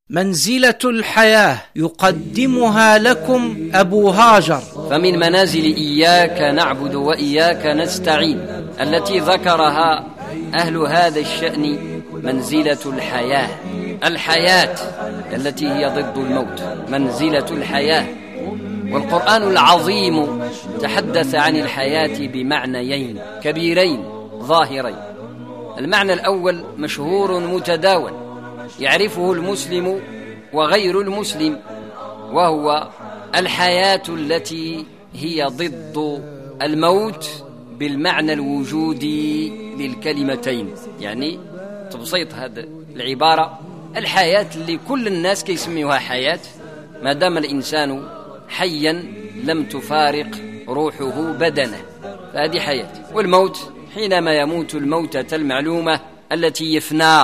منزلة الحياة يقدمها لكم أبو هاجر. فمن منازل إياك نعبد وإياك نستعين التي ذكرها أهل هذا الشأن منزلة الحياة التي هي ضد الموت، منزلة الحياة. والقرآن العظيم تحدث عن الحياة بمعنيين كبيرين ظاهرين. المعنى الأول مشهور متداول يعرفه المسلم وغير المسلم، وهو الحياة التي هي ضد الموت بالمعنى الوجودي للكلمتين. يعني تبسيط هذا العبارة، الحياة اللي كل الناس كيسميوها حياة ما دام الإنسان حيا لم تفارق روحه بدنه، فهذه حياة. والموت حينما يموت الموتة المعلومة التي يفنى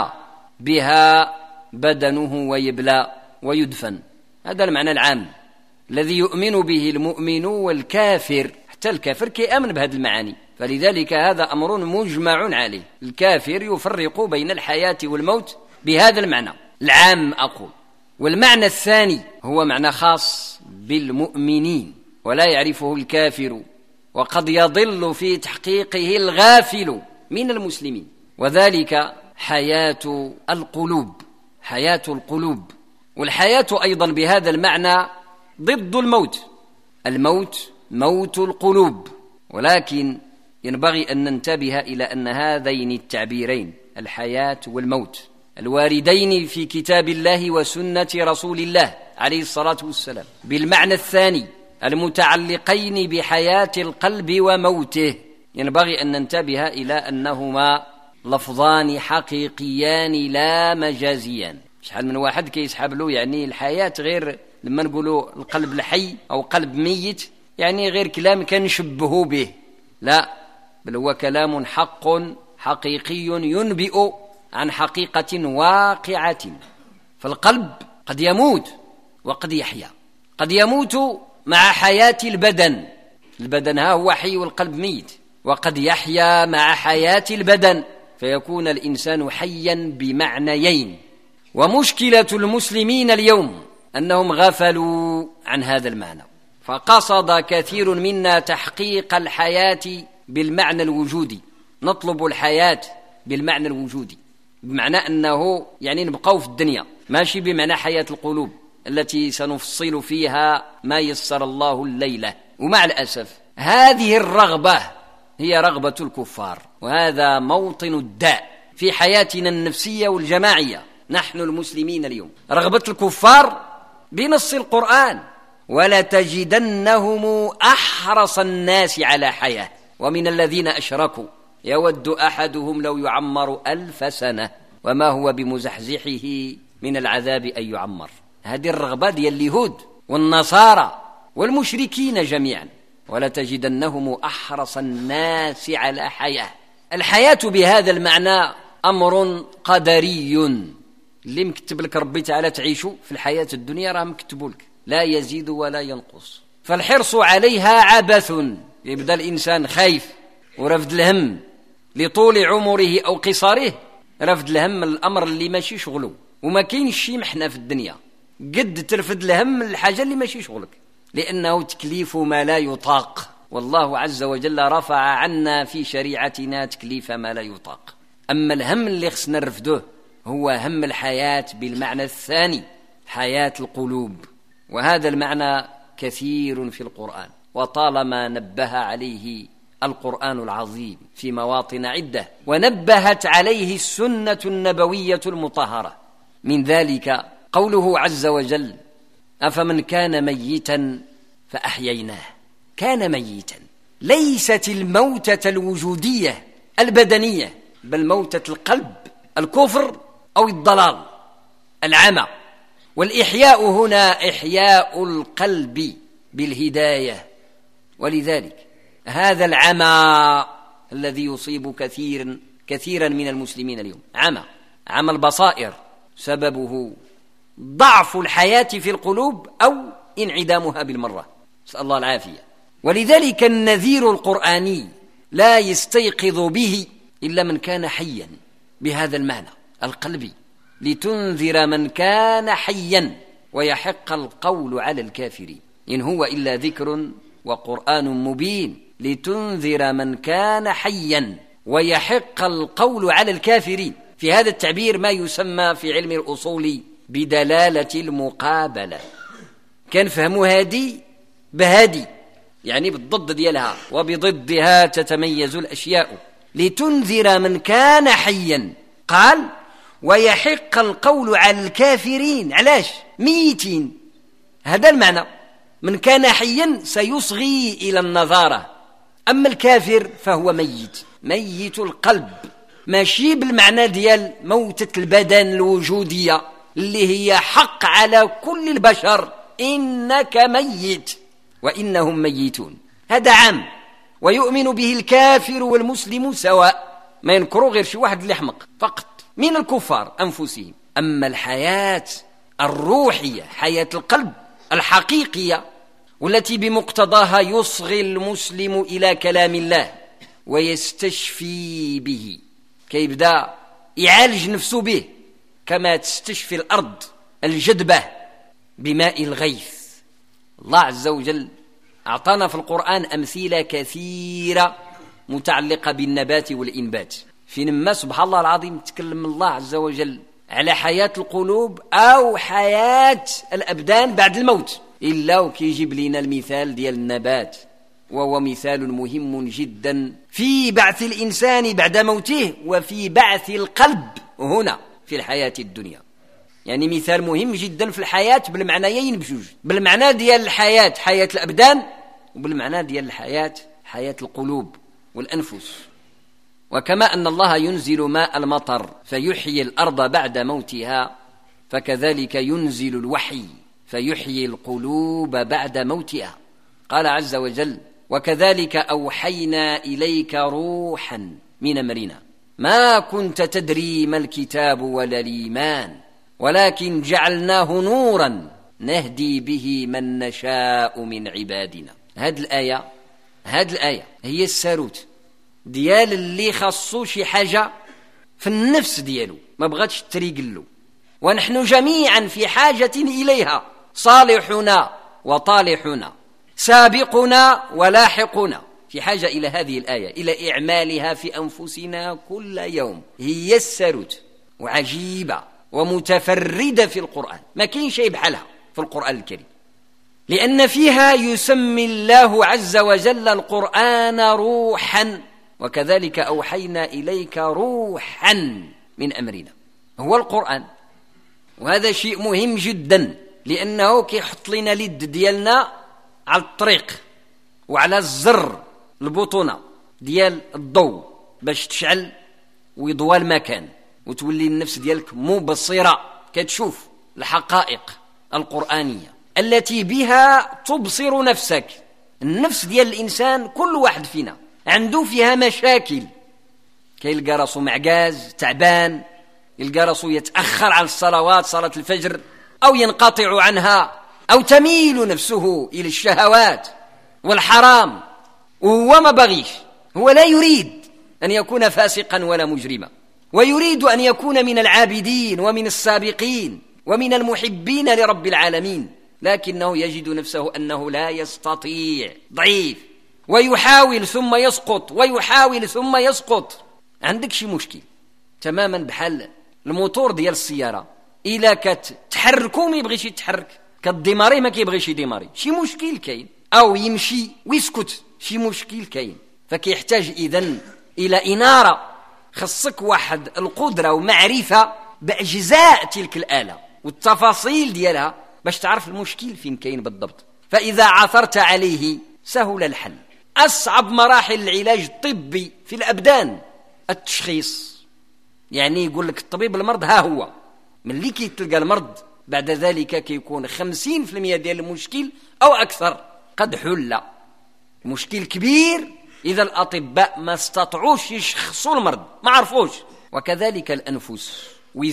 بها بدنه ويبلى ويدفن. هذا المعنى العام الذي يؤمن به المؤمن والكافر، حتى الكافر كيأمن بهذه المعاني، فلذلك هذا أمر مجمع عليه. الكافر يفرق بين الحياة والموت بهذا المعنى العام أقول. والمعنى الثاني هو معنى خاص بالمؤمنين ولا يعرفه الكافر، وقد يضل في تحقيقه الغافل من المسلمين، وذلك حياة القلوب. حياة القلوب، والحياة أيضا بهذا المعنى ضد الموت. الموت موت القلوب، ولكن ينبغي أن ننتبه إلى أن هذين التعبيرين الحياة والموت الواردين في كتاب الله وسنة رسول الله عليه الصلاة والسلام بالمعنى الثاني المتعلقين بحياة القلب وموته، ينبغي أن ننتبه إلى أنهما لفظان حقيقيان لا مجازيان. شحال من واحد كيسحب له يعني الحياة غير لما نقولوا القلب الحي أو قلب ميت، يعني غير كلام كنشبهه به، لا، بل هو كلام حق حقيقي ينبئ عن حقيقة واقعة. فالقلب قد يموت وقد يحيا، قد يموت مع حياة البدن ها هو حي والقلب ميت، وقد يحيا مع حياة البدن فيكون الإنسان حيا بمعنيين. ومشكلة المسلمين اليوم أنهم غفلوا عن هذا المعنى، فقصد كثير منا تحقيق الحياة بالمعنى الوجودي. نطلب الحياة بالمعنى الوجودي بمعنى أنه يعني نبقوا في الدنيا، ماشي بمعنى حياة القلوب التي سنفصل فيها ما يسر الله الليلة. ومع الأسف هذه الرغبة هي رغبة الكفار، وهذا موطن الداء في حياتنا النفسية والجماعية نحن المسلمين اليوم. رغبة الكفار بنص القرآن: ولتجدنهم أحرص الناس على حياة ومن الذين أشركوا يود أحدهم لو يعمر 1000 سنة وما هو بمزحزحه من العذاب أن يعمر. هذه الرغبة ديال اليهود والنصارى والمشركين جميعا. ولتجدنهم أحرص الناس على حياة. الحياة بهذا المعنى أمر قدري، اللي مكتب لك ربي تعالى تعيشه في الحياة الدنيا راه مكتبوا لك، لا يزيد ولا ينقص. فالحرص عليها عبث، يبدأ الإنسان خايف ورفض الهم لطول عمره أو قصاره، رفض الهم الأمر اللي ماشي شغله، وما كاينش شي محنة في الدنيا قد ترفض الهم الحاجة اللي ماشي شغلك، لأنه تكليف ما لا يطاق. والله عز وجل رفع عنا في شريعتنا تكليف ما لا يطاق. أما الهم اللي خصنا نرفضه هو هم الحياة بالمعنى الثاني، حياة القلوب، وهذا المعنى كثير في القرآن، وطالما نبه عليه القرآن العظيم في مواطن عدة، ونبهت عليه السنة النبوية المطهرة. من ذلك قوله عز وجل: أفمن كان ميتا فأحييناه. كان ميتا، ليست الموتة الوجودية البدنية، بل موتة القلب، الكفر أو الضلال، العمى. والإحياء هنا إحياء القلب بالهداية. ولذلك هذا العمى الذي يصيب كثيرا من المسلمين اليوم، عمى البصائر، سببه ضعف الحياة في القلوب أو انعدامها بالمرة، نسأل الله العافية. ولذلك النذير القرآني لا يستيقظ به إلا من كان حيا بهذا المعنى القلبي، لتنذر من كان حيا ويحق القول على الكافرين إن هو إلا ذكر وقرآن مبين لتنذر من كان حيا ويحق القول على الكافرين. في هذا التعبير ما يسمى في علم الأصول بدلالة المقابلة. كان فهموا هادي بهادي، يعني بالضد ديالها، وبضدها تتميز الأشياء. لتنذر من كان حيا، قال ويحق القول على الكافرين. علاش؟ ميتين. هذا المعنى. من كان حيا سيصغي إلى النظارة، أما الكافر فهو ميت القلب، ماشي بالمعنى ديال موتة البدن الوجودية اللي هي حق على كل البشر، إنك ميت وإنهم ميتون. هذا عام، ويؤمن به الكافر والمسلم سواء، ما ينكروا غير شي واحد اللي حمق فقط من الكفار أنفسهم. أما الحياة الروحية، حياة القلب الحقيقية، والتي بمقتضاها يصغي المسلم إلى كلام الله ويستشفي به، كيبدأ يعالج نفسه به كما تستشفي الأرض الجدبة بماء الغيث. الله عز وجل أعطانا في القرآن أمثلة كثيرة متعلقة بالنبات والإنبات، فينما سبحان الله العظيم تكلم الله عز وجل على حياة القلوب أو حياة الأبدان بعد الموت، إلا وكيجيب لنا المثال ديال النبات، وهو مثال مهم جدا في بعث الإنسان بعد موته وفي بعث القلب هنا في الحياة الدنيا. يعني مثال مهم جدا في الحياة بالمعنيين بجوج، بالمعنى ديال الحياة حياة الأبدان، وبالمعنى ديال الحياة حياة القلوب والأنفس. وكما أن الله ينزل ماء المطر فيحيي الأرض بعد موتها، فكذلك ينزل الوحي فيحيي القلوب بعد موتها. قال عز وجل وكذلك أوحينا إليك روحا من أمرنا ما كنت تدري ما الكتاب ولا الإيمان ولكن جعلناه نورا نهدي به من نشاء من عبادنا. هذه الآية هي الساروت ديال اللي خصو شي حاجة في النفس ديالو ما بغاتش تريقلو، ونحن جميعا في حاجة إليها، صالحنا وطالحنا، سابقنا ولاحقنا، في حاجة إلى هذه الآية، إلى إعمالها في أنفسنا كل يوم. هي الساروت وعجيبة ومتفردة في القرآن، ما كاين شيء بحالها في القرآن الكريم، لأن فيها يسمي الله عز وجل القرآن روحا، وكذلك أوحينا إليك روحا من أمرنا، هو القرآن. وهذا شيء مهم جدا، لأنه كيحط لنا اليد ديالنا على الطريق وعلى الزر البطونة ديال الضوء باش تشعل ويضوى المكان، وتولي النفس ديالك مبصرة كتشوف الحقائق القرآنية التي بها تبصر نفسك. النفس ديال الإنسان كل واحد فينا عنده فيها مشاكل، كيلقى راسو معجاز تعبان، يلقى راسو يتأخر عن الصلوات، صلاة الفجر، أو ينقطع عنها، أو تميل نفسه إلى الشهوات والحرام، وهو ما بغيش، هو لا يريد أن يكون فاسقا ولا مجرما، ويريد أن يكون من العابدين ومن السابقين ومن المحبين لرب العالمين، لكنه يجد نفسه أنه لا يستطيع، ضعيف، ويحاول ثم يسقط، ويحاول ثم يسقط. عندك شي مشكل تماما بحال الموتور ديال السيارة، إلا كتحركو ما يبغيش يتحرك، كالديماري ما كيبغيش يديماري، شي مشكل كاين، أو يمشي ويسكت، شي مشكل كاين. فكيحتاج إذن إلى إنارة، خصك واحد القدرة ومعرفة بأجزاء تلك الآلة والتفاصيل ديالها باش تعرف المشكل فين كاين بالضبط. فإذا عثرت عليه سهل الحل. أصعب مراحل العلاج الطبي في الأبدان التشخيص، يعني يقول لك الطبيب المرض ها هو، من اللي كيتلقى المرض بعد ذلك كيكون 50% ديال المشكل أو أكثر قد حل. مشكل كبير إذا الأطباء ما استطاعوش يشخصوا المرض، ما عرفوش. وكذلك الأنفس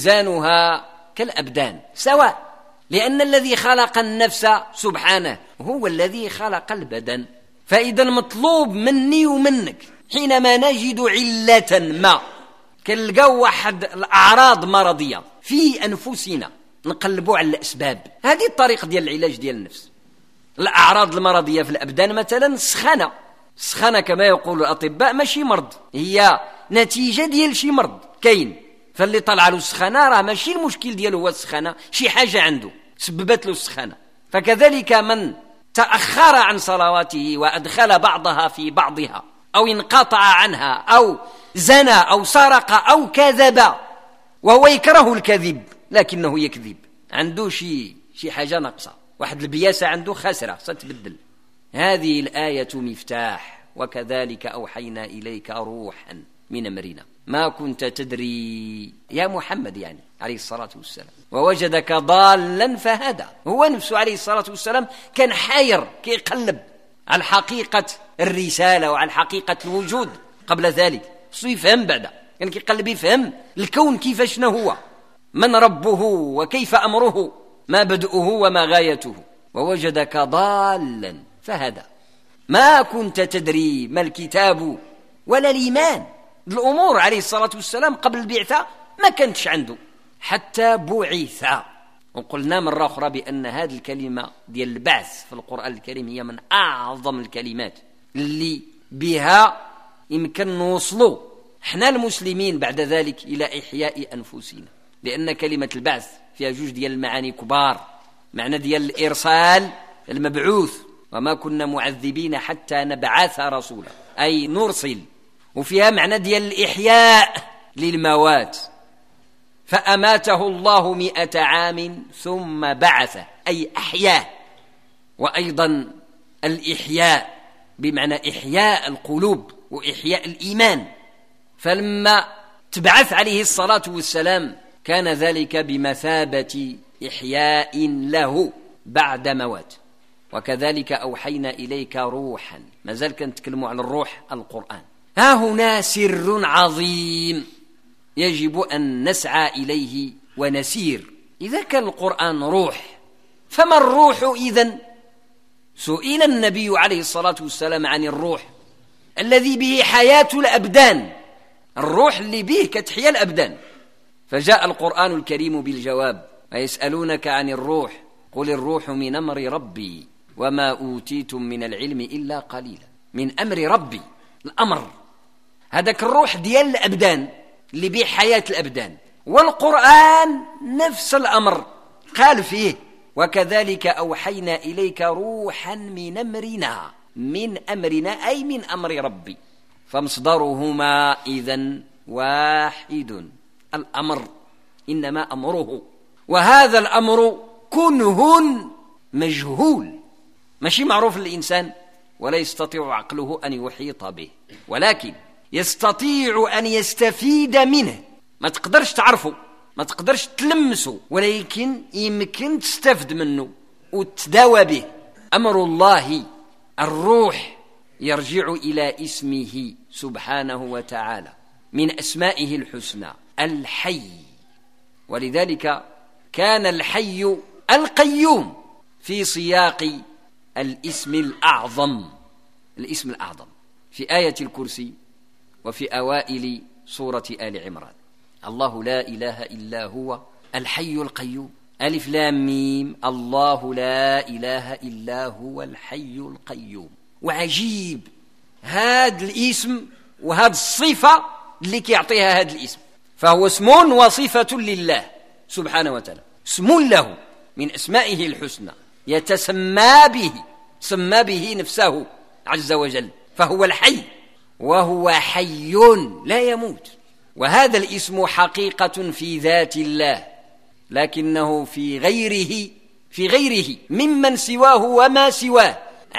وزانها كالأبدان سواء، لأن الذي خلق النفس سبحانه هو الذي خلق البدن. فإذا مطلوب مني ومنك حينما نجد علة ما كنلقاو واحد الأعراض مرضية في أنفسنا نقلبوا على الأسباب. هذه الطريقة ديال العلاج ديال النفس. الأعراض المرضية في الأبدان مثلا السخانة كما يقول الأطباء ماشي مرض، هي نتيجة ديال شي مرض كاين. فاللي طلع له السخانة راه ماشي المشكل ديالو هو السخانة، شي حاجة عنده سببت له السخانة. فكذلك من تأخر عن صلواته وأدخل بعضها في بعضها أو انقطع عنها أو زنى أو سرق أو كذب وهو يكره الكذب لكنه يكذب، عنده شي حاجة ناقصة، واحد البياسة عنده خاسرة ستبدل. هذه الآية مفتاح. وكذلك أوحينا إليك روحا من أمرنا ما كنت تدري يا محمد يعني عليه الصلاة والسلام ووجدك ضالا فهدى. هو نفسه عليه الصلاة والسلام كان حاير كيقلب على حقيقة الرسالة وعلى حقيقة الوجود قبل ذلك، يفهم بعد كان كيقلب يفهم الكون كيفاش هو، من ربه وكيف أمره، ما بدؤه وما غايته. ووجدك ضالا فهدى. ما كنت تدري ما الكتاب ولا الإيمان. الأمور عليه الصلاة والسلام قبل البعثة ما كانتش عنده حتى بعث. وقلنا مرة أخرى بأن هذه الكلمة ديال البعث في القرآن الكريم هي من أعظم الكلمات اللي بها يمكن نوصلوا احنا المسلمين بعد ذلك إلى إحياء أنفسنا، لأن كلمة البعث فيها جوج ديال المعاني كبار. معنى ديال الإرسال المبعوث، وما كنا معذبين حتى نبعث رسولا أي نرسل، وفيها معنى ديال الإحياء للموات، فأماته الله 100 عام ثم بعثه أي أحياه. وأيضا الإحياء بمعنى إحياء القلوب وإحياء الإيمان، فلما تبعث عليه الصلاة والسلام كان ذلك بمثابة إحياء له بعد موت. وكذلك أوحينا إليك روحا، ما زال كنتكلموا على الروح القرآن. ها هنا سر عظيم يجب أن نسعى إليه ونسير. إذا كان القرآن روح فما الروح إذن؟ سئل النبي عليه الصلاة والسلام عن الروح الذي به حياة الأبدان، الروح اللي به كتحيا الأبدان، فجاء القرآن الكريم بالجواب: ويسألونك عن الروح قل الروح من أمر ربي وما أوتيتم من العلم إلا قليلا. من أمر ربي، الأمر هذاك الروح ديال الأبدان اللي به حياة الأبدان، والقرآن نفس الأمر قال فيه: وكذلك أوحينا إليك روحا من أمرنا، من أمرنا أي من أمر ربي، فمصدرهما إذن واحد، الأمر إنما أمره، وهذا الأمر كنه مجهول، ماشي معروف للإنسان ولا يستطيع عقله أن يحيط به، ولكن يستطيع أن يستفيد منه. ما تقدرش تعرفه، ما تقدرش تلمسه، ولكن يمكن تستفد منه وتداوى به. أمر الله الروح يرجع إلى اسمه سبحانه وتعالى، من أسمائه الحسنى الحي، ولذلك كان الحي القيوم في سياق الاسم الأعظم، الاسم الأعظم في آية الكرسي وفي أوائل سورة آل عمران: الله لا إله إلا هو الحي القيوم، ألف لام ميم، الله لا إله إلا هو الحي القيوم. وعجيب هذا الاسم وهذا الصفة اللي كيعطيها هذا الاسم، فهو اسم وصفة لله سبحانه وتعالى، اسم له من أسمائه الحسنى يتسمى به، سمى به نفسه عز وجل، فهو الحي، وهو حي لا يموت. وهذا الاسم حقيقة في ذات الله، لكنه في غيره ممن سواه وما سواه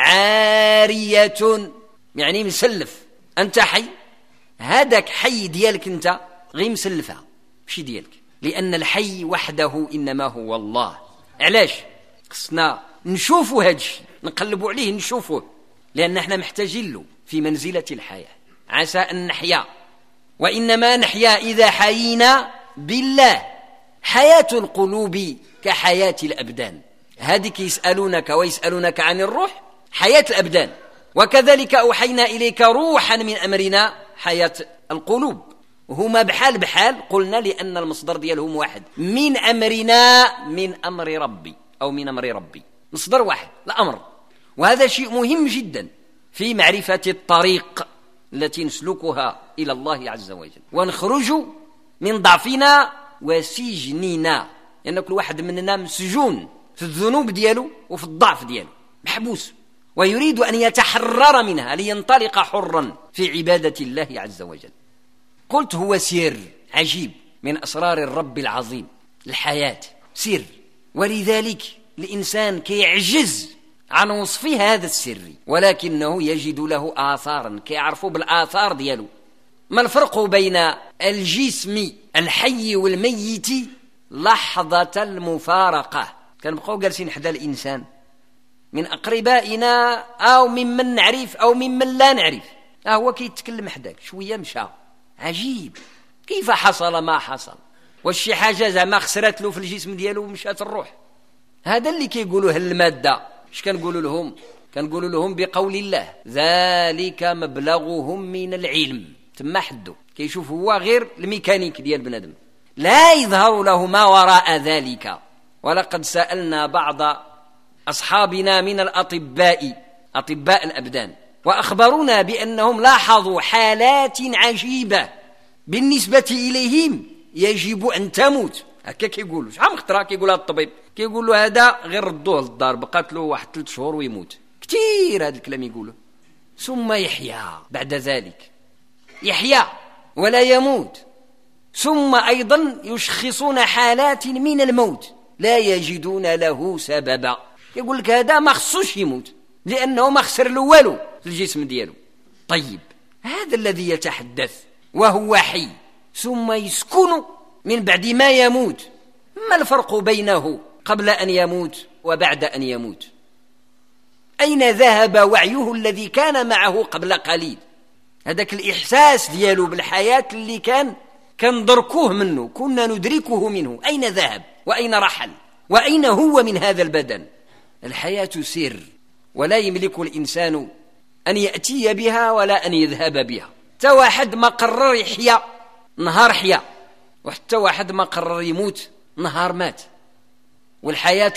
عارية، يعني مسلف. أنت حي، هذاك حي ديالك أنت غير مسلفها ماشي ديالك، لأن الحي وحده إنما هو الله. علاش خصنا نشوفوا هذا الشيء، نقلبوا عليه نشوفوه، لأن احنا محتاجين له في منزلة الحياة، عسى أن نحيا، وإنما نحيا إذا حيينا بالله. حياة القلوب كحياة الأبدان، هذه يسألونك ويسألونك عن الروح، حياة الأبدان. وكذلك أوحينا إليك روحا من أمرنا، حياة القلوب. هما بحال قلنا لأن المصدر ديالهم واحد، من أمرنا من أمر ربي أو من أمر ربي، مصدر واحد الأمر. وهذا شيء مهم جدا في معرفة الطريق التي نسلكها إلى الله عز وجل ونخرج من ضعفنا وسجننا، لأن كل واحد مننا مسجون في الذنوب دياله وفي الضعف دياله، محبوس، ويريد أن يتحرر منها لينطلق حرا في عبادة الله عز وجل. قلت هو سر عجيب من أسرار الرب العظيم، الحياة سر، ولذلك الإنسان كيعجز عن وصف هذا السر، ولكنه يجد له آثارا كيعرفوا بالآثار دياله. ما الفرق بين الجسم الحي والميت لحظة المفارقة؟ كنبقاو جالسين حدا الإنسان من أقربائنا أو ممن نعرف أو ممن لا نعرف، هو كيتكلم حداك شوية مشى، عجيب كيف حصل ما حصل، والشي حاجة زعما خسرت له في الجسم ديالو ومشات الروح. هذا اللي كيقولوه المادة. اش كنقولوا لهم؟ كنقولوا لهم بقول الله ذلك مبلغهم من العلم، تما حدو كيشوف هو غير الميكانيك ديال بنادم، لا يظهر له ما وراء ذلك. ولقد سألنا بعض أصحابنا من الأطباء، أطباء الأبدان، وأخبرونا بأنهم لاحظوا حالات عجيبة بالنسبة إليهم يجب أن تموت. هكا كيقولوا شحال من خطرة كيقول هذا الطبيب، كيقول له هذا غير ردوه للدار بقات له واحد 3 شهور ويموت. كتير هذا الكلام يقوله. ثم يحيا بعد ذلك، يحيا ولا يموت. ثم أيضا يشخصون حالات من الموت لا يجدون له سببا، يقول لك هذا ما خصوش يموت لأنه ما خسر له والو في الجسم دياله. طيب هذا الذي يتحدث وهو حي ثم يسكن من بعد ما يموت، ما الفرق بينه قبل أن يموت وبعد أن يموت؟ أين ذهب وعيه الذي كان معه قبل قليل؟ هذاك الإحساس دياله بالحياة اللي كان دركوه منه، كنا ندركه منه، أين ذهب وأين رحل وأين هو من هذا البدن؟ الحياة سر، ولا يملك الإنسان أن يأتي بها ولا أن يذهب بها. حتى واحد ما قرر يحيا نهار حيا، وحتى واحد ما قرر يموت نهار مات. والحياة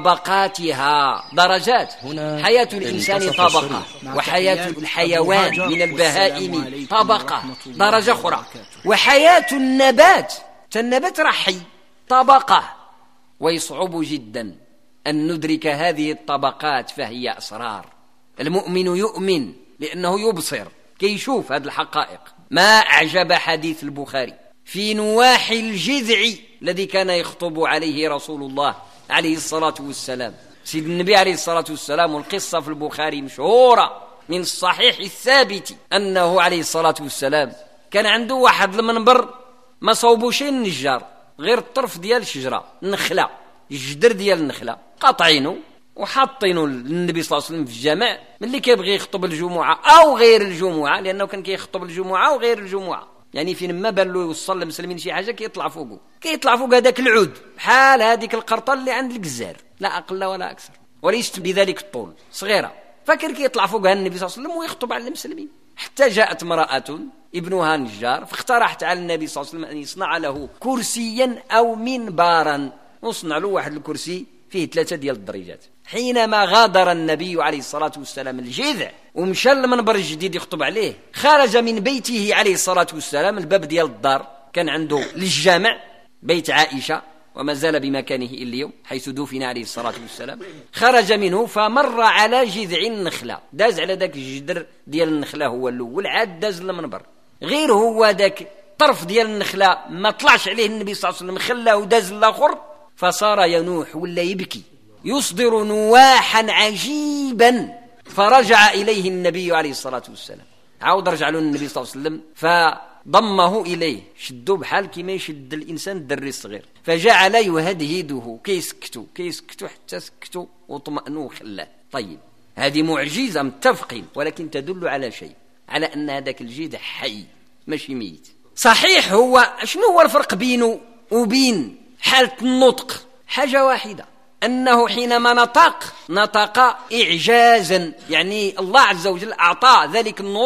بطبقاتها درجات، حياة الإنسان طبقة، وحياة الحيوان من البهائم طبقة درجة أخرى، وحياة النبات النبات راه حي طبقة. ويصعب جدا أن ندرك هذه الطبقات، فهي أسرار. المؤمن يؤمن لأنه يبصر، كيشوف هذه الحقائق. ما أعجب حديث البخاري في نواحي الجذع الذي كان يخطب عليه رسول الله عليه الصلاة والسلام، سيد النبي عليه الصلاة والسلام. والقصة في البخاري مشهورة من الصحيح الثابت أنه عليه الصلاة والسلام كان عنده واحد المنبر ما صوبوش النجار، غير الطرف ديال الشجرة النخلة، الجدر ديال النخلة قاطعينه وحاطينه للنبي صلى الله عليه وسلم في الجامع ملي كيبغي يخطب الجمعة أو غير الجمعة، لأنه كان كيخطب الجمعة وغير الجمعة، يعني فين ما بان له يوصل للمسلمين شي حاجة كيطلع فوقه، كيطلع فوق هذاك العود بحال هذيك القرطة اللي عند الجزار، لا أقل ولا أكثر، وليست بذلك الطول، صغيرة. فكان كيطلع فوقها النبي صلى الله عليه وسلم ويخطب على المسلمين. حتى جاءت امرأة ابنها نجار فاقترحت على النبي صلى الله عليه وسلم أن يصنع له كرسيا أو منبرا، وصنع له واحد الكرسي فيه 3 ديال الدرجات. حينما غادر النبي عليه الصلاة والسلام الجذع ومشى للمنبر الجديد يخطب عليه، خرج من بيته عليه الصلاة والسلام، الباب ديال الدار كان عنده للجامع بيت عائشة وما زال بمكانه اليوم حيث دفن عليه الصلاة والسلام، خرج منه فمر على جذع النخلة، داز على ذاك الجدر ديال النخلة هو الأول، عاد داز المنبر، غير هو ذاك طرف ديال النخلة ما طلعش عليه النبي صلى الله عليه وسلم، خلاه وداز الآخر، فصار ينوح ولا يبكي، يصدر نواحا عجيبا. فرجع إليه النبي عليه الصلاة والسلام، عاود رجع له النبي صلى الله عليه وسلم فضمه إليه، شدوه بحال كما يشد الإنسان الدري الصغير، فجعل يهدهده كيسكتوا حتى سكتوا وطمأنوا وخلاه. طيب هذه معجزة متفقين، ولكن تدل على شيء، على أن هذاك الجذع حي ماشي ميت. صحيح هو شنو هو الفرق بينه وبين حالة النطق؟ حاجة واحدة، أنه حينما نطق إعجازا، يعني الله عز وجل أعطى ذلك النطق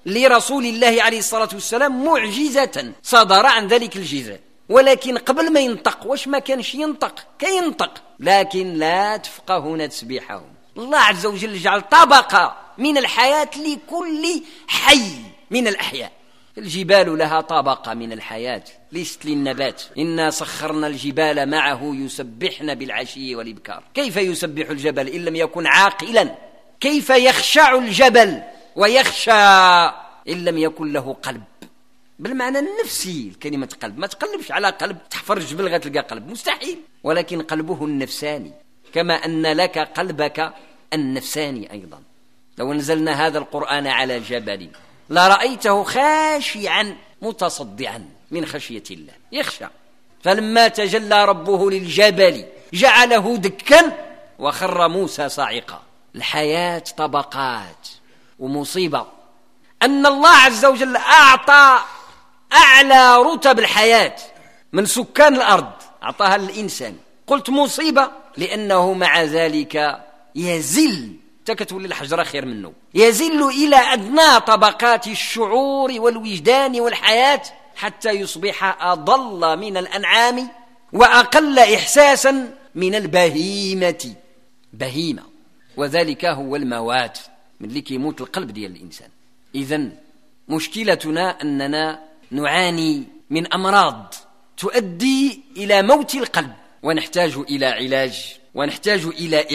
لرسول الله عليه الصلاة والسلام معجزة صدر عن ذلك الجزاء، ولكن قبل ما ينطق واش ما كانش ينطق؟ كينطق لكن لا تفقهون تسبيحهم. الله عز وجل جعل طبقة من الحياة لكل حي من الأحياء. الجبال لها طبقة من الحياة ليست للنبات. إنا سخرنا الجبال معه يسبحن بالعشي والإبكار. كيف يسبح الجبل إن لم يكن عاقلا؟ كيف يخشع الجبل ويخشى إن لم يكن له قلب؟ بالمعنى النفسي كلمة قلب. ما تقلبش على قلب تحفر الجبل غتلقى قلب، مستحيل، ولكن قلبه النفساني، كما أن لك قلبك النفساني أيضا. لو نزلنا هذا القرآن على جبل لرأيته خاشعا متصدعا من خشية الله، يخشى. فلما تجلى ربه للجبل جعله دكا وخر موسى صاعقا. الحياة طبقات، ومصيبة أن الله عز وجل أعطى أعلى رتب الحياة من سكان الأرض، أعطاها للإنسان. قلت مصيبة لأنه مع ذلك يزل، تكتولي الحجرة خير منه، يزل إلى أدنى طبقات الشعور والوجدان والحياة حتى يصبح أضل من الأنعام وأقل إحساسا من البهيمة. بهيمة، وذلك هو الموات من اللي كيموت القلب ديال الإنسان. إذن مشكلتنا أننا نعاني من أمراض تؤدي إلى موت القلب، ونحتاج إلى علاج، ونحتاج إلى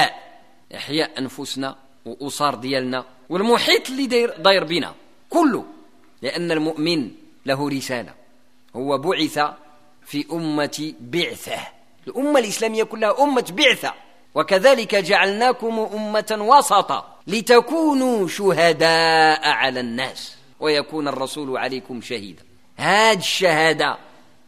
إحياء أنفسنا وأسار ديالنا والمحيط اللي داير بنا كله، لأن المؤمن له رسالة. هو بعث في أمة بعثة، الأمة الإسلامية كلها أمة بعثة. وكذلك جعلناكم أمة وسطا لتكونوا شهداء على الناس ويكون الرسول عليكم شهيدا. هذه الشهادة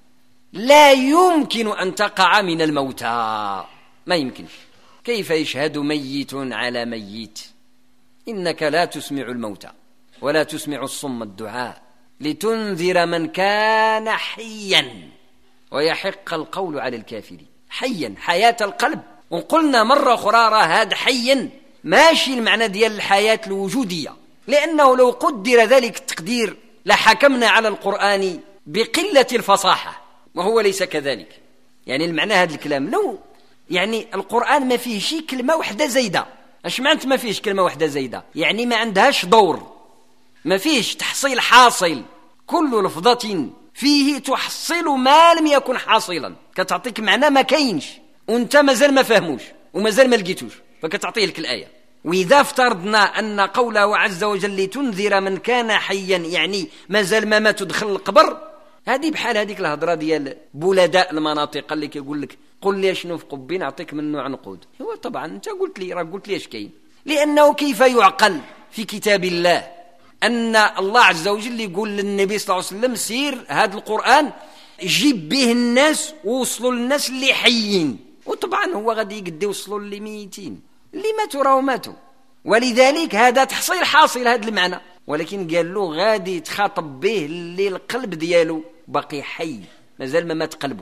لا يمكن أن تقع من الموتى، ما يمكنش. كيف يشهد ميت على ميت؟ إنك لا تسمع الموتى ولا تسمع الصم الدعاء لتنذر من كان حيا ويحق القول على الكافرين. حيا، حياة القلب. وقلنا مرة أخرى هذا حيا ماشي المعنى ديال الحياة الوجودية، لأنه لو قدر ذلك التقدير لحكمنا على القرآن بقلة الفصاحة، وهو ليس كذلك. يعني المعنى هذا الكلام لو يعني القرآن ما فيه شي كلمة واحدة زايدة. اش معنات ما فيهش كلمة واحدة زايدة؟ يعني ما عندهاش دور، ما فيهش تحصيل حاصل. كل لفظة فيه تحصل ما لم يكن حاصلا، كتعطيك معنى ما كاينش وانت مازال ما فهموش ومازال ما لقيتوش، فكتعطيه لك الآية. وإذا افترضنا أن قوله عز وجل لتنذر من كان حيا يعني مازال ما تدخل القبر، هذه بحال هذيك الهضرة ديال بلداء المناطق اللي كيقول لك قل لي شنو في قبي نعطيك منه عنقود. هو طبعا انت قلت لي اش كاين، لأنه كيف يعقل في كتاب الله أن الله عز وجل يقول للنبي صلى الله عليه وسلم سير هذا القرآن جيب به الناس ووصلوا للناس اللي حيين، وطبعا هو غادي يقدي يوصلوا اللي ميتين، اللي ماتوا راهو ماتوا. ولذلك هذا تحصيل حاصل هذا المعنى، ولكن قال له غادي تخاطب به اللي القلب ديالو باقي حي مازال ما مات قلبه.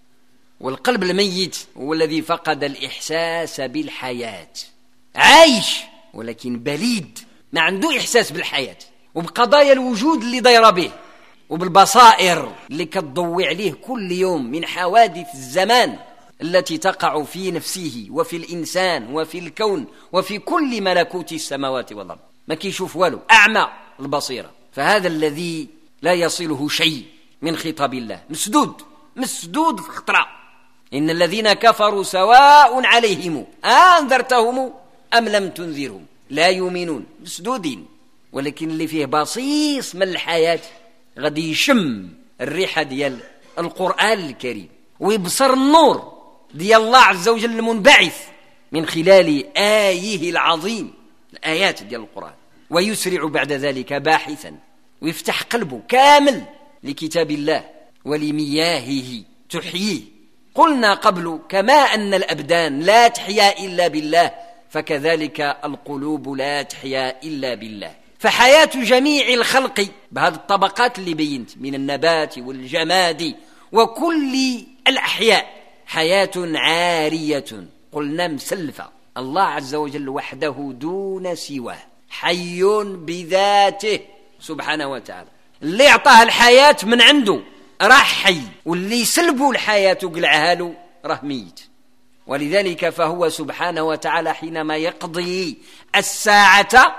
والقلب الميت هو الذي فقد الإحساس بالحياة، عايش ولكن بليد، ما عنده إحساس بالحياة وبقضايا الوجود اللي دايره به وبالبصائر اللي كتضوي عليه كل يوم من حوادث الزمان التي تقع في نفسه وفي الإنسان وفي الكون وفي كل ملكوت السماوات والأرض. ما كيشوف والو، أعمى البصيرة. فهذا الذي لا يصله شيء من خطاب الله، مسدود في خطرة. إن الذين كفروا سواء عليهم أنذرتهم أم لم تنذرهم لا يؤمنون، مسدودين. ولكن اللي فيه بصيص من الحياة غادي يشم الريحة ديال القرآن الكريم ويبصر النور ديال الله عز وجل المنبعث من خلال آيه العظيم، الآيات ديال القرآن، ويسرع بعد ذلك باحثا ويفتح قلبه كامل لكتاب الله ولمياهه تحييه. قلنا قبل كما أن الأبدان لا تحيا إلا بالله فكذلك القلوب لا تحيا إلا بالله. فحياة جميع الخلق بهذه الطبقات اللي بينت من النبات والجماد وكل الأحياء حياة عارية، قلنا مسلفة. الله عز وجل وحده دون سواه، حي بذاته سبحانه وتعالى. اللي اعطاه الحياة من عنده راه حي، واللي يسلبوا الحياة وقلعها له راه ميت. ولذلك فهو سبحانه وتعالى حينما يقضي الساعة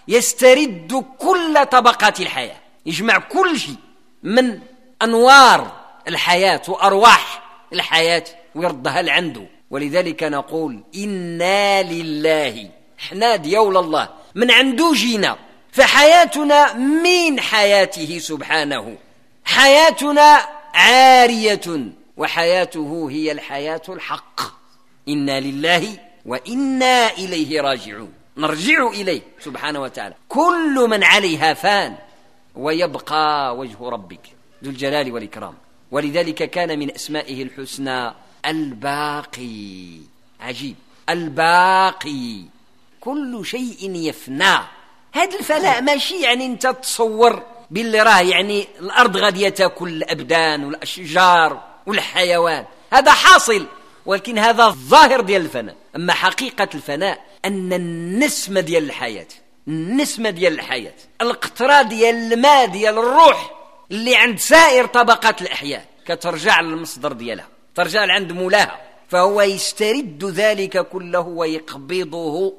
يسترد كل طبقات الحياة، يجمع كل شيء من أنوار الحياة وأرواح الحياة ويردها لعنده. ولذلك نقول إنا لله، احنا ديول الله، من عنده جينا، فحياتنا من حياته سبحانه، حياتنا عارية وحياته هي الحياة الحق. إنا لله وإنا إليه راجعون، نرجع إليه سبحانه وتعالى. كل من عليها فان ويبقى وجه ربك ذو الجلال والإكرام. ولذلك كان من أسمائه الحسنى الباقي. عجيب، الباقي، كل شيء يفنى. هذا الفناء ماشي يعني انت تصور باللي راه يعني الأرض غادية تاكل الأبدان والأشجار والحيوان، هذا حاصل، ولكن هذا الظاهر ديال الفناء. أما حقيقة الفناء أن النسمة ديال الحياة، النسمة ديال الحياة، القطرة ديال الماء ديال الروح اللي عند سائر طبقات الأحياء كترجع للمصدر ديالها، ترجع لعند مولاها، فهو يسترد ذلك كله ويقبضه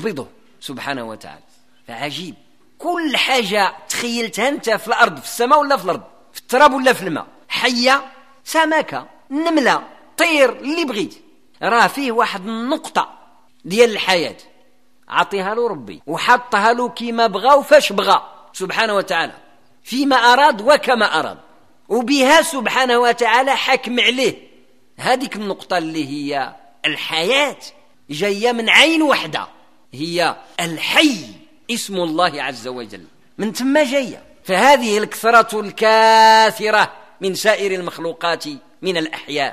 سبحانه وتعالى. فعجيب، كل حاجة تخيلتها أنت في الأرض، في السماء ولا في الأرض، في التراب ولا في الماء، حية، سمكة، نملة، طير، اللي بغيت، راه فيه واحد النقطة ديال الحياة عطيها له ربي وحطها له كما بغى وفاش بغى سبحانه وتعالى، فيما أراد وكما أراد، وبها سبحانه وتعالى حكم عليه. هذه النقطة اللي هي الحياة جاية من عين واحدة، هي الحي، اسم الله عز وجل، من ثم جاية. فهذه الكثرة الكاثرة من سائر المخلوقات من الأحياء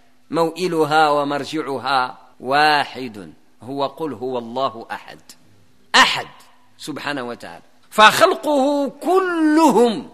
موئلها ومرجعها واحد، هو قل هو الله أحد، أحد سبحانه وتعالى. فخلقه كلهم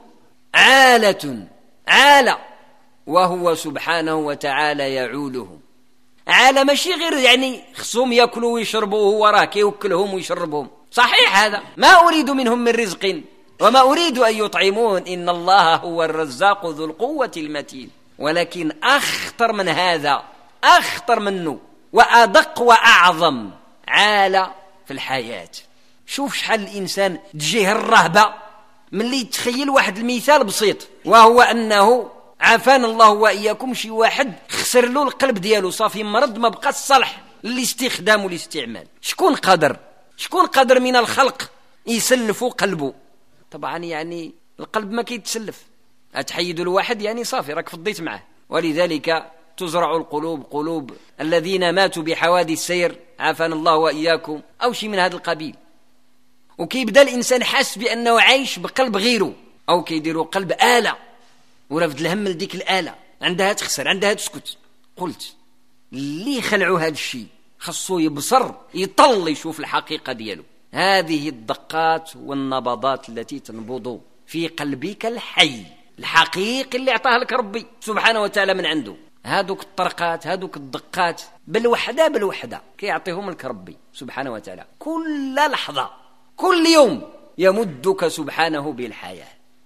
عالة، عالة، وهو سبحانه وتعالى يعولهم. عالة ماشي غير يعني خصهم يأكلوا ويشربوا، هو راه كيوكلهم ويشربهم، صحيح هذا، ما أريد منهم من رزق وما أريد أن يطعمون، إن الله هو الرزاق ذو القوة المتين. ولكن أخطر من هذا، أخطر منه وأدق وأعظم، عالة في الحياة. شوف شحال الإنسان تجيه الرهبة من اللي يتخيل. واحد المثال بسيط، وهو أنه عافانا الله وإياكم شي واحد خسر له القلب ديالو، صافي مرض ما بقى الصالح للاستخدام والاستعمال. شكون قادر من الخلق يسلفوا قلبه؟ طبعا يعني القلب ما كيتسلف، أتحيد الواحد يعني صافي راك فضيت معه. ولذلك تزرع القلوب قلوب الذين ماتوا بحوادث السير، عافانا الله وإياكم، أو شيء من هذا القبيل. وكيبدأ الإنسان حاس بأنه عايش بقلب غيره، أو كيديروا قلب آلة ورفض الهم لديك الآلة، عندها تخسر، عندها تسكت. قلت اللي خلعوا هذا الشيء خصو يبصر، يطل، يشوف الحقيقة ديالو. هذه الدقات والنبضات التي تنبض في قلبك الحي الحقيقي اللي اعطاه لك ربي سبحانه وتعالى من عنده. هذوك الطرقات، هذوك الدقات بالوحدة كيعطيهم لك ربي سبحانه وتعالى كل لحظة، كل يوم يمدك سبحانه بالحياة.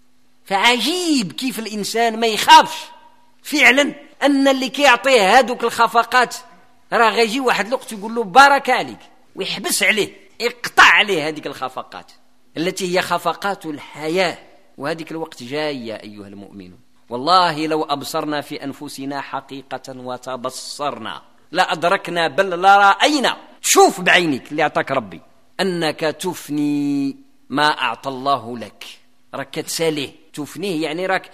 فعجيب كيف الإنسان ما يخافش فعلا أن اللي كيعطيه هذوك الخفقات راه غيجي واحد الوقت يقول له بارك عليك، ويحبس عليه، يقطع عليه هذيك الخفقات التي هي خفقات الحياة. وهذيك الوقت جاي يا أيها المؤمنون. والله لو أبصرنا في أنفسنا حقيقة وتبصرنا لأدركنا، بل لا رأينا، شوف بعينك اللي أعطاك ربي أنك تفني ما أعطى الله لك، راك كتساليه، تفنيه يعني راك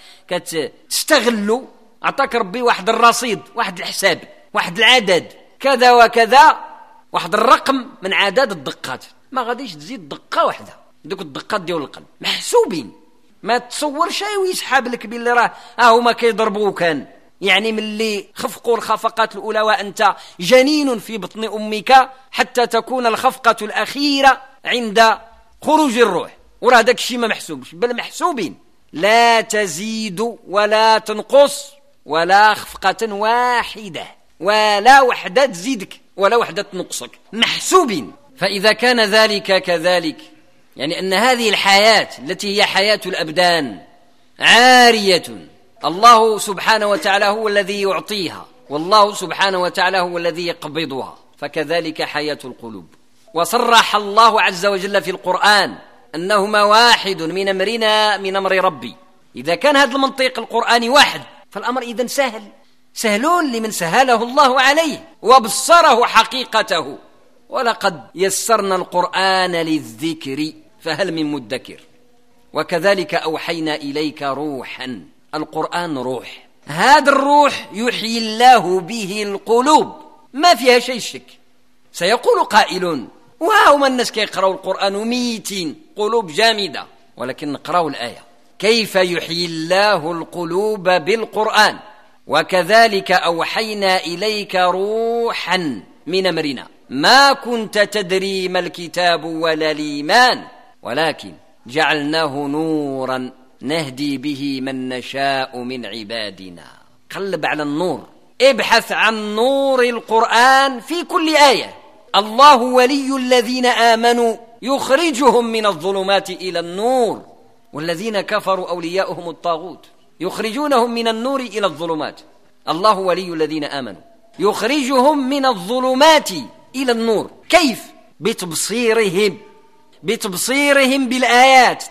كتستغله. أعطاك ربي واحد الرصيد، واحد الحساب، واحد العدد، كذا وكذا، واحد الرقم من عدد الدقات، ما غاديش تزيد دقة واحدة. دوك الدقات ديال القلب محسوبين، ما تصور شيء ويسحب لك باللي راه هما كيضربوا. كان يعني من اللي خفقوا الخفقات الأولى وأنت جنين في بطن أمك حتى تكون الخفقة الأخيرة عند خروج الروح، وراه داك الشيء ما محسوبش، بل محسوبين، لا تزيد ولا تنقص، ولا خفقة واحدة، ولا وحدة تزيدك ولا وحدة تنقصك، محسوبين. فإذا كان ذلك كذلك يعني أن هذه الحياة التي هي حياة الأبدان عارية، الله سبحانه وتعالى هو الذي يعطيها، والله سبحانه وتعالى هو الذي يقبضها، فكذلك حياة القلوب. وصرح الله عز وجل في القرآن أنهما واحد من أمرنا من أمر ربي. إذا كان هذا المنطق القرآني واحد فالأمر إذن سهلون لمن سهله الله عليه وبصره حقيقته. ولقد يسرنا القرآن للذكر فهل من مدكر. وكذلك أوحينا إليك روحا، القرآن روح، هذا الروح يحيي الله به القلوب، ما فيها شيء شك. سيقول قائلون وهما الناس كيقرأوا القرآن ميتين قلوب جامدة، ولكن نقرأوا الآية كيف يحيي الله القلوب بالقرآن. وكذلك أوحينا إليك روحا من أمرنا ما كنت تدري ما الكتاب ولا الإيمان ولكن جعلناه نورا نهدي به من نشاء من عبادنا. قلب على النور، ابحث عن نور القرآن في كل آية. الله ولي الذين آمنوا يخرجهم من الظلمات إلى النور، والذين كفروا أولياؤهم الطاغوت يخرجونهم من النور إلى الظلمات. الله ولي الذين آمنوا يخرجهم من الظلمات إلى النور. كيف؟ بتبصيرهم بالآيات،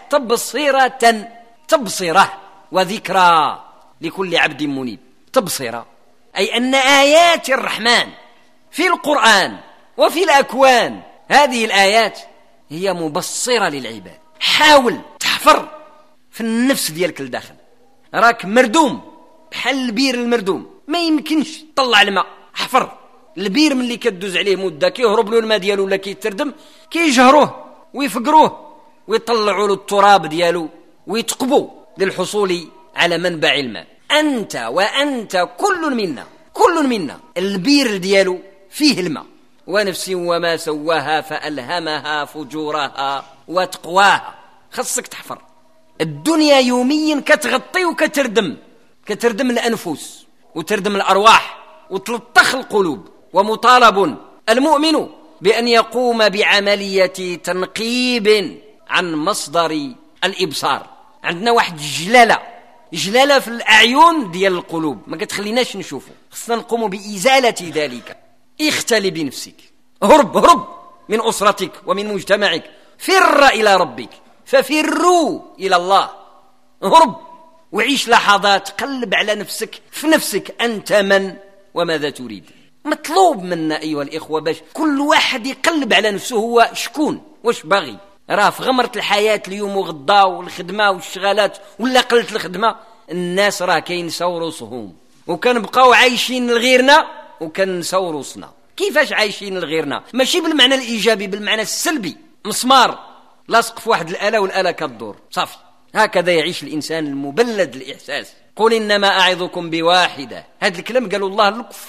تبصرة وذكرى لكل عبد منيب. تبصرة أي أن آيات الرحمن في القرآن وفي الأكوان، هذه الآيات هي مبصرة للعباد. حاول تحفر في النفس ديالك لداخل، راك مردوم بحال البير المردوم، ما يمكنش تطلع الماء. حفر البير من اللي كتدوز عليه مدة كيهرب له الماء ديالو ولا كيتردم، كيجهروه ويفقروه ويطلعوا له التراب ديالو ويتقبوا للحصول على منبع الماء. أنت وأنت كل منا البير ديالو فيه الماء. ونفس وما سواها فألهمها فجورها وتقواها. خصك تحفر. الدنيا يوميا كتغطي وكتردم الأنفس وتردم الأرواح وتلطخ القلوب. ومطالب المؤمن بأن يقوم بعملية تنقيب عن مصدر الإبصار. عندنا واحد جلالة في الأعين ديال القلوب ما كتخليناش نشوفه، خصنا نقوم بإزالة ذلك. اختلي بنفسك، هرب من أسرتك ومن مجتمعك، فر إلى ربك، ففروا إلى الله. هرب وعيش لحظات، قلب على نفسك، في نفسك أنت من وماذا تريد. مطلوب منا أيها الإخوة باش كل واحد يقلب على نفسه هو شكون، واش باغي. راه في غمرة الحياة اليوم وغدا والخدمة والشغالات ولا قلت الخدمة، الناس راه كينساو روسهم وكنبقاو عايشين لغيرنا وكنساو روسنا. كيفاش عايشين لغيرنا؟ ماشي بالمعنى الإيجابي، بالمعنى السلبي. مسمار لاصق في واحد الآلة والآلة كتدور صافي. هكذا يعيش الإنسان المبلد الإحساس. قل إنما أعظكم بواحدة. هذا الكلام قالوا الله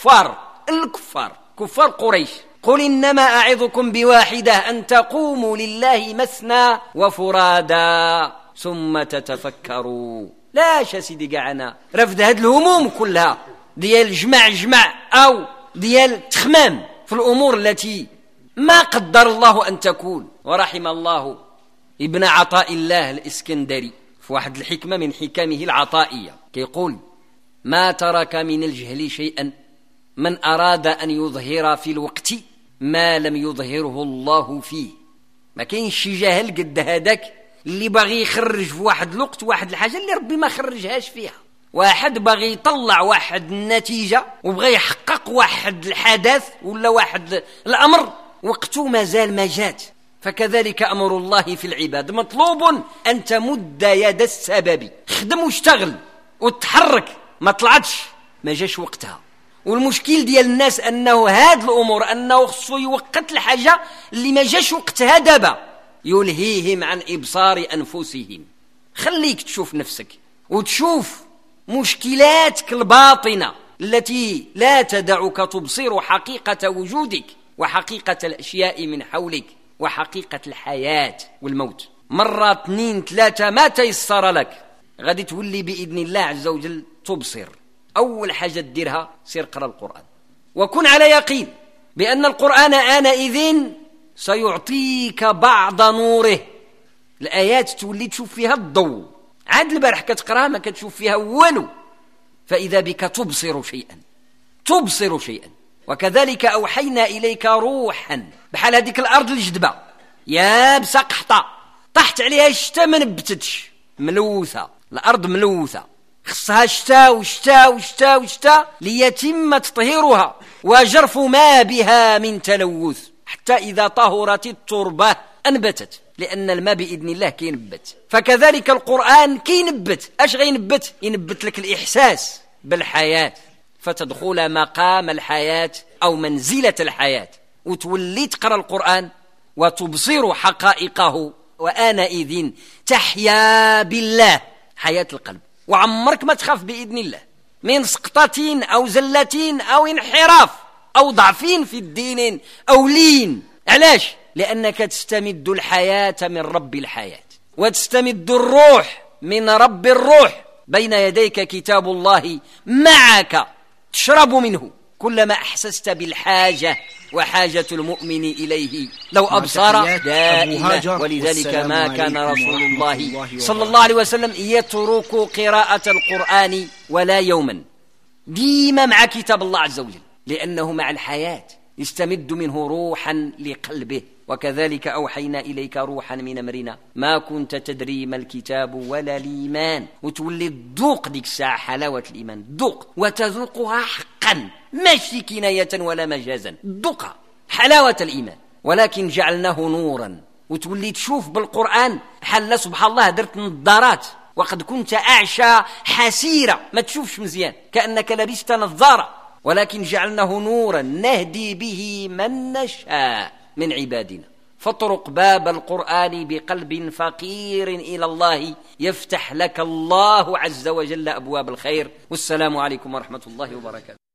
الكفار كفار قريش. قل إنما أعظكم بواحدة أن تقوموا لله مثنى وفرادا ثم تتفكروا. لاش سيدي قاعنا رفض هاد الهموم كلها ديال جمع أو ديال تخمام في الأمور التي ما قدر الله أن تكون. ورحم الله ابن عطاء الله الإسكندري في واحد الحكمة من حكمه العطائية كيقول: ما ترك من الجهل شيئا من أراد أن يظهر في الوقت ما لم يظهره الله فيه. ما كاينش شي جاهل قد هذاك اللي باغي يخرج في واحد الوقت واحد الحاجة اللي ربي ما خرجهاش فيها. واحد باغي يطلع واحد النتيجة وبغى يحقق واحد الحدث ولا واحد الأمر وقته مازال ما جات. فكذلك أمر الله في العباد، مطلوب أن تمد يد السبب، خدم واشتغل وتحرك، ما طلعتش ما جاش وقتها. والمشكل ديال الناس أنه هاد الأمور أنه خصو يوقت الحاجة اللي ما جاش وقتها دابا، يلهيهم عن إبصار أنفسهم. خليك تشوف نفسك وتشوف مشكلاتك الباطنة التي لا تدعك تبصر حقيقة وجودك وحقيقة الأشياء من حولك وحقيقة الحياة والموت. مرة 2 3 ما تيسر لك غادي تولي بإذن الله عز وجل تبصر. أول حاجة تديرها سير قرأ القرآن، وكن على يقين بأن القرآن آنئذ سيعطيك بعض نوره الآيات تولي تشوف فيها الضوء، عاد البارح كتقراها ما كتشوف فيها والو، فإذا بك تبصر شيئا. وكذلك أوحينا إليك روحا، بحال هذيك الأرض الجدبة يابسة قحطة طحت عليها الشتاء ما نبتتش، ملوثة، الأرض ملوثة، خصها شتاء ليتم تطهيرها وجرف ما بها من تلوث، حتى إذا طهرت التربة أنبتت، لأن الماء بإذن الله كينبت. فكذلك القرآن كينبت. أش غينبت؟ ينبت لك الإحساس بالحياة، فتدخل مقام الحياة أو منزلة الحياة، وتولي تقرأ القرآن وتبصر حقائقه، وآنئذ تحيا بالله حياة القلب، وعمرك ما تخاف بإذن الله من سقطة أو زلة أو انحراف أو ضعف في الدين أو لين. علاش؟ لأنك تستمد الحياة من رب الحياة، وتستمد الروح من رب الروح. بين يديك كتاب الله معك تشرب منه كلما أحسست بالحاجة، وحاجة المؤمن إليه لو أبصر دائما. ولذلك ما كان رسول الله صلى الله عليه وسلم يترك قراءة القرآن ولا يوما، ديما مع كتاب الله عز وجل، لأنه مع الحياة يستمد منه روحا لقلبه. وكذلك أوحينا إليك روحا من أمرنا ما كنت تدري ما الكتاب ولا الإيمان، وتولي تذوق ديك الساعة حلاوة الإيمان، ذوق وتذوقها حقا، ماشي كناية ولا مجازا، ذوقها حلاوة الإيمان. ولكن جعلناه نورا، وتولي تشوف بالقرآن حل سبحان الله درت نظارات، وقد كنت أعشى حسيرة ما تشوفش مزيان كأنك لبست نظارة، ولكن جعلناه نورا نهدي به من نشاء من عبادنا. فاطرق باب القرآن بقلب فقير إلى الله يفتح لك الله عز وجل أبواب الخير. والسلام عليكم ورحمة الله وبركاته.